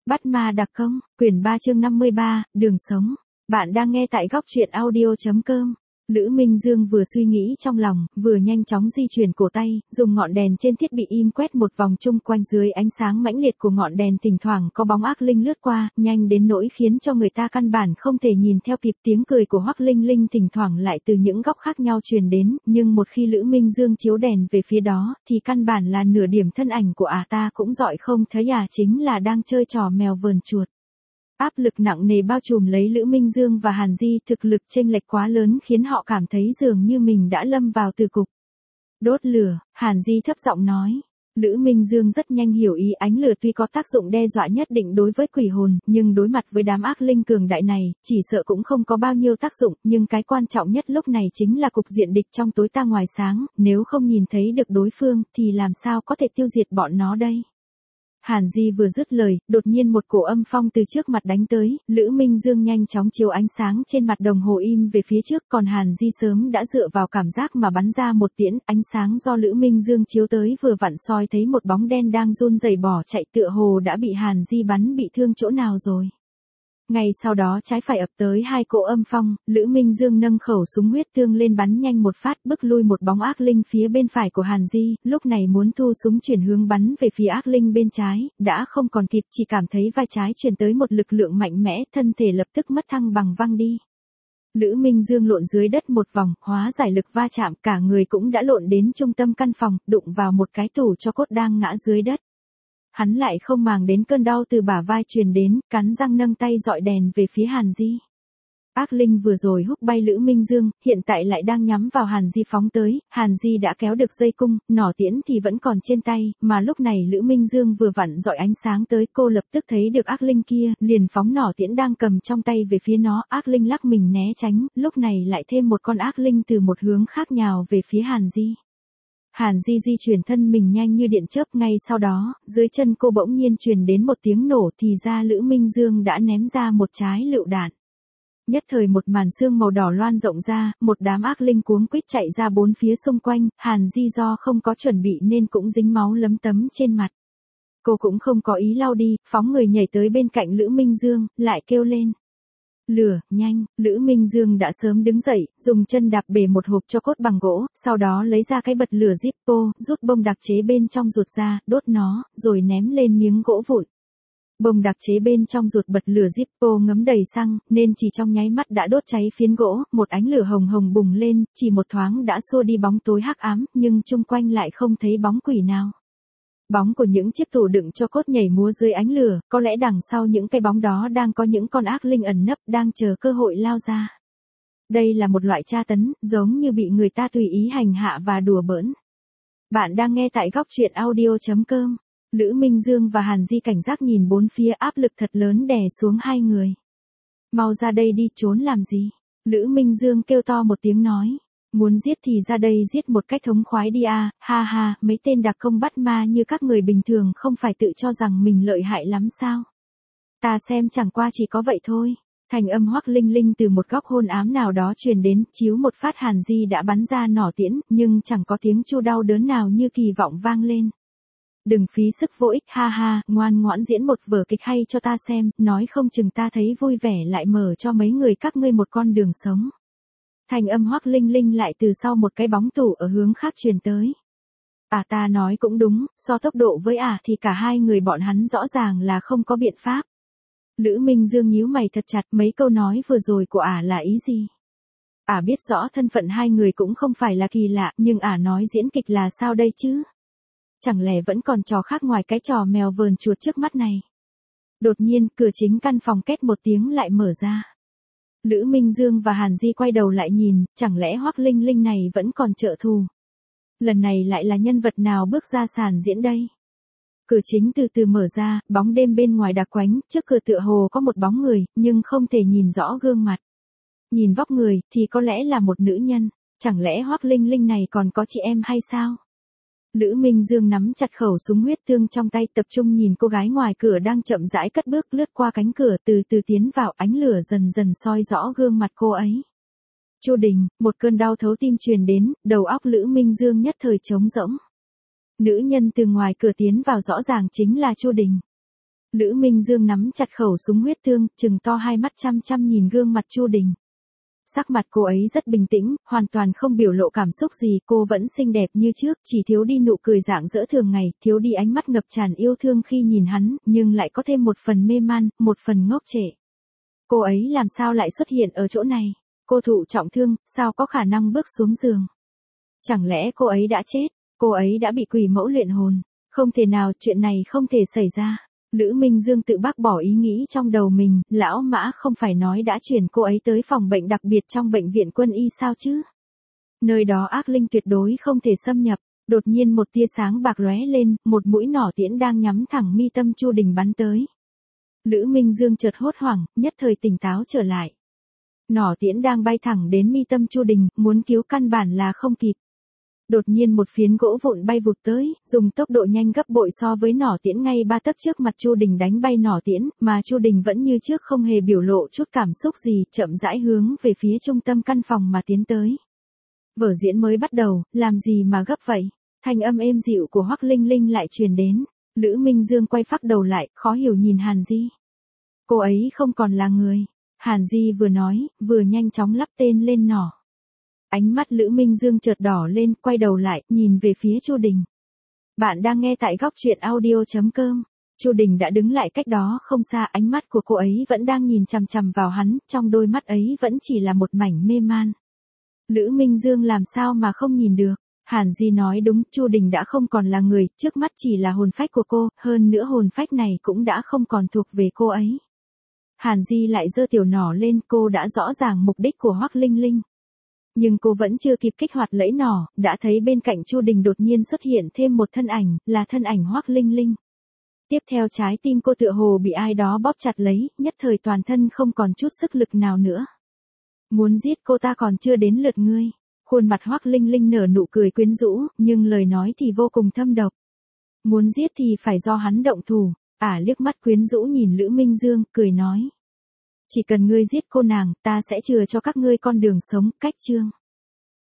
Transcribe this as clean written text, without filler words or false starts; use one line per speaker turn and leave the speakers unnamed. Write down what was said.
Bắt ma đặc công, quyển 3 chương 53, đường sống. Bạn đang nghe tại góc truyện audio.com. Lữ Minh Dương vừa suy nghĩ trong lòng, vừa nhanh chóng di chuyển cổ tay, dùng ngọn đèn trên thiết bị im quét một vòng chung quanh. Dưới ánh sáng mãnh liệt của ngọn đèn thỉnh thoảng có bóng ác linh lướt qua, nhanh đến nỗi khiến cho người ta căn bản không thể nhìn theo kịp. Tiếng cười của Hoắc Linh Linh thỉnh thoảng lại từ những góc khác nhau truyền đến, nhưng một khi Lữ Minh Dương chiếu đèn về phía đó, thì căn bản là nửa điểm thân ảnh của ta cũng dọi không thấy, chính là đang chơi trò mèo vờn chuột. Áp lực nặng nề bao trùm lấy Lữ Minh Dương và Hàn Di, thực lực chênh lệch quá lớn khiến họ cảm thấy dường như mình đã lâm vào tử cục. Đốt lửa, Hàn Di thấp giọng nói. Lữ Minh Dương rất nhanh hiểu ý, ánh lửa tuy có tác dụng đe dọa nhất định đối với quỷ hồn, nhưng đối mặt với đám ác linh cường đại này, chỉ sợ cũng không có bao nhiêu tác dụng, nhưng cái quan trọng nhất lúc này chính là cục diện địch trong tối ta ngoài sáng, nếu không nhìn thấy được đối phương, thì làm sao có thể tiêu diệt bọn nó đây? Hàn Di vừa dứt lời, đột nhiên một cổ âm phong từ trước mặt đánh tới, Lữ Minh Dương nhanh chóng chiếu ánh sáng trên mặt đồng hồ im về phía trước, còn Hàn Di sớm đã dựa vào cảm giác mà bắn ra một tiễn, ánh sáng do Lữ Minh Dương chiếu tới vừa vặn soi thấy một bóng đen đang run rẩy bỏ chạy, tựa hồ đã bị Hàn Di bắn bị thương chỗ nào rồi. Ngay sau đó trái phải ập tới hai cỗ âm phong, Lữ Minh Dương nâng khẩu súng huyết thương lên bắn nhanh một phát, bức lui một bóng ác linh phía bên phải của Hàn Di, lúc này muốn thu súng chuyển hướng bắn về phía ác linh bên trái, đã không còn kịp, chỉ cảm thấy vai trái truyền tới một lực lượng mạnh mẽ, thân thể lập tức mất thăng bằng văng đi. Lữ Minh Dương lộn dưới đất một vòng, hóa giải lực va chạm, cả người cũng đã lộn đến trung tâm căn phòng, đụng vào một cái tủ cho cốt đang ngã dưới đất. Hắn lại không màng đến cơn đau từ bả vai truyền đến, cắn răng nâng tay dọi đèn về phía Hàn Di. Ác linh vừa rồi húc bay Lữ Minh Dương, hiện tại lại đang nhắm vào Hàn Di phóng tới, Hàn Di đã kéo được dây cung, nỏ tiễn thì vẫn còn trên tay, mà lúc này Lữ Minh Dương vừa vặn dọi ánh sáng tới, cô lập tức thấy được ác linh kia, liền phóng nỏ tiễn đang cầm trong tay về phía nó, ác linh lắc mình né tránh, lúc này lại thêm một con ác linh từ một hướng khác nhào về phía Hàn Di. Hàn Di di chuyển thân mình nhanh như điện chớp, ngay sau đó, dưới chân cô bỗng nhiên truyền đến một tiếng nổ, thì ra Lữ Minh Dương đã ném ra một trái lựu đạn. Nhất thời một màn sương màu đỏ loan rộng ra, một đám ác linh cuống quýt chạy ra bốn phía xung quanh, Hàn Di do không có chuẩn bị nên cũng dính máu lấm tấm trên mặt. Cô cũng không có ý lau đi, phóng người nhảy tới bên cạnh Lữ Minh Dương, lại kêu lên. Lửa, nhanh, Lữ Minh Dương đã sớm đứng dậy, dùng chân đạp bể một hộp cho cốt bằng gỗ, sau đó lấy ra cái bật lửa Zippo, rút bông đặc chế bên trong ruột ra, đốt nó, rồi ném lên miếng gỗ vụn. Bông đặc chế bên trong ruột bật lửa Zippo ngấm đầy xăng, nên chỉ trong nháy mắt đã đốt cháy phiến gỗ, một ánh lửa hồng hồng bùng lên, chỉ một thoáng đã xua đi bóng tối hắc ám, nhưng chung quanh lại không thấy bóng quỷ nào. Bóng của những chiếc tủ đựng cho cốt nhảy múa dưới ánh lửa, có lẽ đằng sau những cái bóng đó đang có những con ác linh ẩn nấp đang chờ cơ hội lao ra. Đây là một loại tra tấn, giống như bị người ta tùy ý hành hạ và đùa bỡn. Bạn đang nghe tại góc truyện audio.com. Lữ Minh Dương và Hàn Di cảnh giác nhìn bốn phía, áp lực thật lớn đè xuống hai người. Mau ra đây đi, trốn làm gì? Lữ Minh Dương kêu to một tiếng nói. Muốn giết thì ra đây giết một cách thống khoái đi ha ha, mấy tên đặc công bắt ma như các người bình thường không phải tự cho rằng mình lợi hại lắm sao? Ta xem chẳng qua chỉ có vậy thôi. Thành âm Hoắc Linh Linh từ một góc hôn ám nào đó truyền đến, chiếu một phát Hàn Di đã bắn ra nỏ tiễn, nhưng chẳng có tiếng chu đau đớn nào như kỳ vọng vang lên. Đừng phí sức vô ích ha, ngoan ngoãn diễn một vở kịch hay cho ta xem, nói không chừng ta thấy vui vẻ lại mở cho mấy người các ngươi một con đường sống. Thành âm Hoắc Linh Linh lại từ sau một cái bóng tủ ở hướng khác truyền tới. Ta nói cũng đúng, so tốc độ với thì cả hai người bọn hắn rõ ràng là không có biện pháp. Lữ Minh Dương nhíu mày thật chặt, mấy câu nói vừa rồi của là ý gì? Biết rõ thân phận hai người cũng không phải là kỳ lạ, nhưng nói diễn kịch là sao đây chứ? Chẳng lẽ vẫn còn trò khác ngoài cái trò mèo vờn chuột trước mắt này? Đột nhiên, cửa chính căn phòng két một tiếng lại mở ra. Lữ Minh Dương và Hàn Di quay đầu lại nhìn, chẳng lẽ Hoắc Linh Linh này vẫn còn trợ thù? Lần này lại là nhân vật nào bước ra sàn diễn đây? Cửa chính từ từ mở ra, bóng đêm bên ngoài đặc quánh, trước cửa tựa hồ có một bóng người, nhưng không thể nhìn rõ gương mặt. Nhìn vóc người, thì có lẽ là một nữ nhân, chẳng lẽ Hoắc Linh Linh này còn có chị em hay sao? Lữ Minh Dương nắm chặt khẩu súng huyết thương trong tay, tập trung nhìn cô gái ngoài cửa đang chậm rãi cất bước lướt qua cánh cửa, từ từ tiến vào, ánh lửa dần dần soi rõ gương mặt cô ấy. Chu Đình, một cơn đau thấu tim truyền đến, đầu óc Lữ Minh Dương nhất thời trống rỗng. Nữ nhân từ ngoài cửa tiến vào rõ ràng chính là Chu Đình. Lữ Minh Dương nắm chặt khẩu súng huyết thương, trừng to hai mắt chăm chăm nhìn gương mặt Chu Đình. Sắc mặt cô ấy rất bình tĩnh, hoàn toàn không biểu lộ cảm xúc gì, cô vẫn xinh đẹp như trước, chỉ thiếu đi nụ cười rạng rỡ thường ngày, thiếu đi ánh mắt ngập tràn yêu thương khi nhìn hắn, nhưng lại có thêm một phần mê man, một phần ngốc trệ. Cô ấy làm sao lại xuất hiện ở chỗ này? Cô thụ trọng thương, sao có khả năng bước xuống giường? Chẳng lẽ cô ấy đã chết? Cô ấy đã bị quỷ mẫu luyện hồn? Không thể nào, chuyện này không thể xảy ra. Lữ Minh Dương tự bác bỏ ý nghĩ trong đầu mình, lão Mã không phải nói đã chuyển cô ấy tới phòng bệnh đặc biệt trong bệnh viện quân y sao chứ? Nơi đó ác linh tuyệt đối không thể xâm nhập. Đột nhiên một tia sáng bạc lóe lên, một mũi nỏ tiễn đang nhắm thẳng mi tâm Chu Đình bắn tới. Lữ Minh Dương chợt hốt hoảng, nhất thời tỉnh táo trở lại. Nỏ tiễn đang bay thẳng đến mi tâm Chu Đình, muốn cứu căn bản là không kịp. Đột nhiên một phiến gỗ vụn bay vụt tới, dùng tốc độ nhanh gấp bội so với nỏ tiễn ngay 3 tấc trước mặt Chu Đình đánh bay nỏ tiễn, mà Chu Đình vẫn như trước không hề biểu lộ chút cảm xúc gì, chậm rãi hướng về phía trung tâm căn phòng mà tiến tới. Vở diễn mới bắt đầu, làm gì mà gấp vậy? Thanh âm êm dịu của Hoắc Linh Linh lại truyền đến. Lữ Minh Dương quay phác đầu lại, khó hiểu nhìn Hàn Di. Cô ấy không còn là người. Hàn Di vừa nói, vừa nhanh chóng lắp tên lên nỏ. Ánh mắt Lữ Minh Dương chợt đỏ lên, quay đầu lại, nhìn về phía Chu Đình. Bạn đang nghe tại góc truyện audio.com. Chu Đình đã đứng lại cách đó không xa, ánh mắt của cô ấy vẫn đang nhìn chằm chằm vào hắn, trong đôi mắt ấy vẫn chỉ là một mảnh mê man. Lữ Minh Dương làm sao mà không nhìn được? Hàn Di nói đúng, Chu Đình đã không còn là người, trước mắt chỉ là hồn phách của cô, hơn nữa hồn phách này cũng đã không còn thuộc về cô ấy. Hàn Di lại giơ tiểu nỏ lên, cô đã rõ ràng mục đích của Hoắc Linh Linh. Nhưng cô vẫn chưa kịp kích hoạt lẫy nỏ, đã thấy bên cạnh Chu Đình đột nhiên xuất hiện thêm một thân ảnh, là thân ảnh Hoắc Linh Linh. Tiếp theo trái tim cô tựa hồ bị ai đó bóp chặt lấy, nhất thời toàn thân không còn chút sức lực nào nữa. Muốn giết cô ta còn chưa đến lượt ngươi. Khuôn mặt Hoắc Linh Linh nở nụ cười quyến rũ, nhưng lời nói thì vô cùng thâm độc. Muốn giết thì phải do hắn động thủ. Liếc mắt quyến rũ nhìn Lữ Minh Dương, cười nói. Chỉ cần ngươi giết cô nàng, ta sẽ chừa cho các ngươi con đường sống, cách chương.